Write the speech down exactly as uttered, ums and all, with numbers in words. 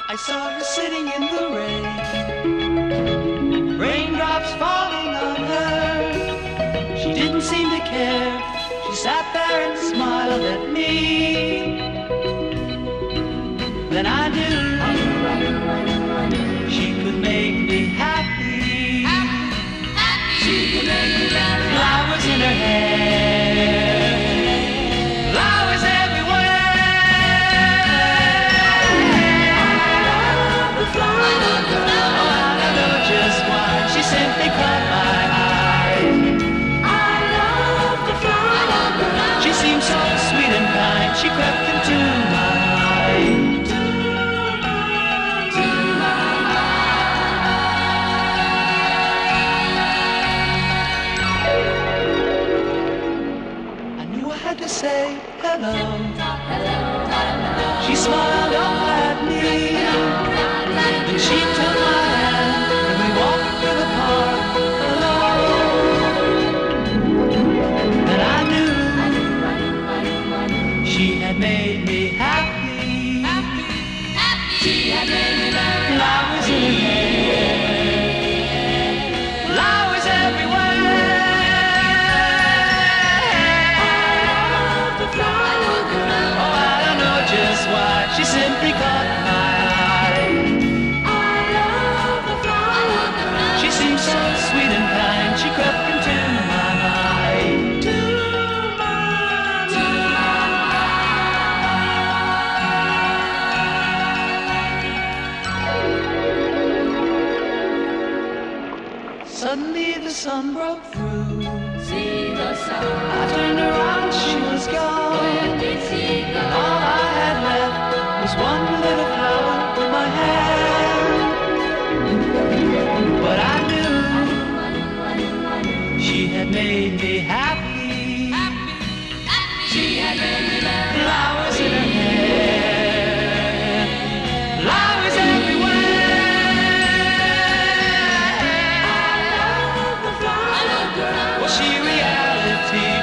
I saw her sitting in the rain, raindrops falling on her. She didn't seem to care. She sat there and smiled at me. Then I knew she could make me happy. She could make me happy. Flowers in her hair, flowers everywhere. Oh, I don't know just why. She simply caught my eye. I love the flower. She seemed so sweet and kind. She crept into my mind. I knew I had to say hello. She smiled up at me. Then she took my hand and we walked through the park alone. And I knew she had made me happy. She had made me happy. Flowers in her hair, flowers everywhere. Oh, I don't know just why. She simply caught my eye. She seemed so sweet and kind. She crept into my mind. Suddenly the sun broke through. See the sun. I turned around, she was gone. Where did she go? All I had left was one little flower in my hand. But I knew she had made me happy. She had made me happy. Flowers in her hair, flowers everywhere. Was she reality?